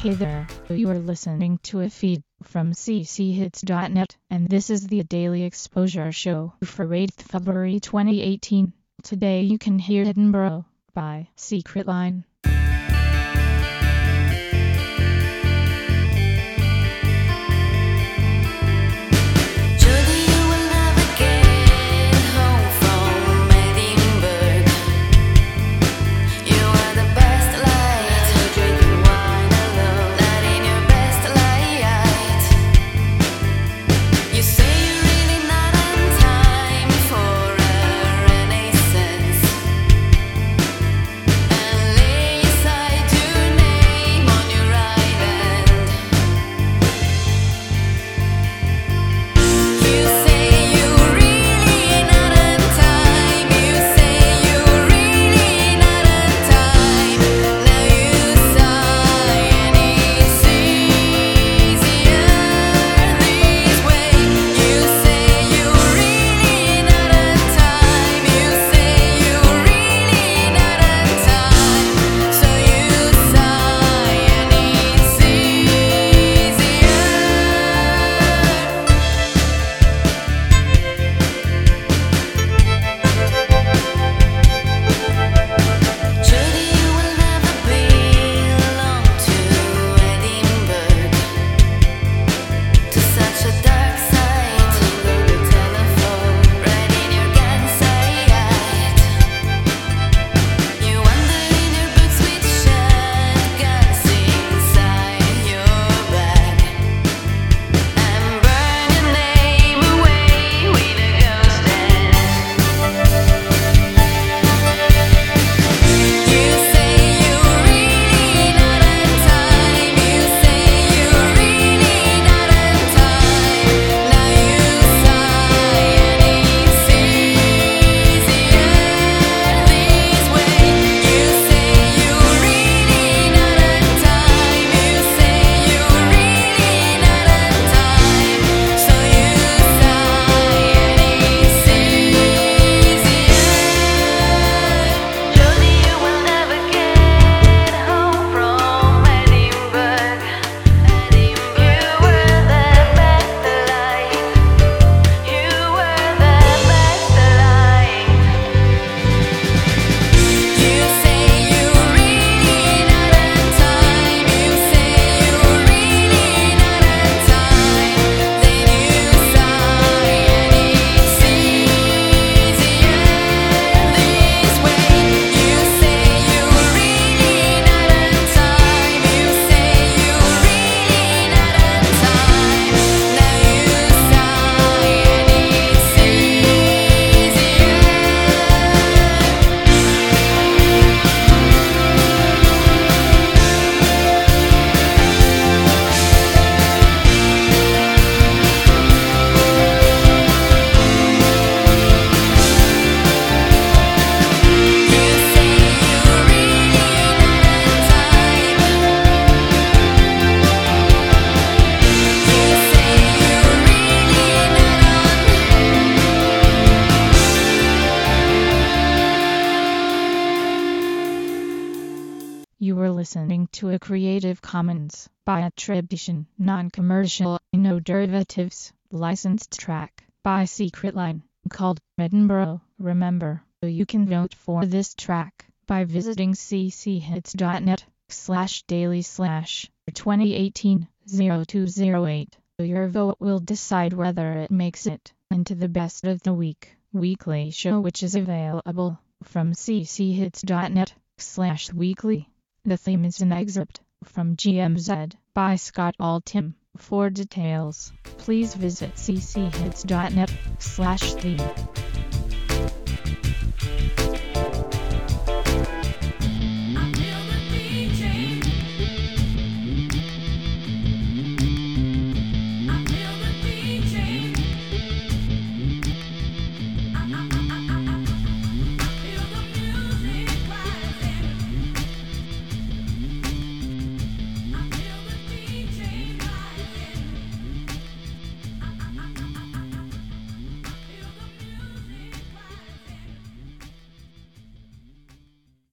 Hey there, you are listening to a feed from cchits.net, and this is the Daily Exposure Show for 8th February 2018. Today you can hear Edinburgh by Secret Line. You were listening to a Creative Commons by attribution, non-commercial, no derivatives, licensed track by Secret Line called Edinburgh. Remember, you can vote for this track by visiting cchits.net/daily/2018-0208. Your vote will decide whether it makes it into the Best of the Week weekly show, which is available from cchits.net/weekly. The theme is an excerpt from GMZ by Scott Altham. For details, please visit cchits.net/theme.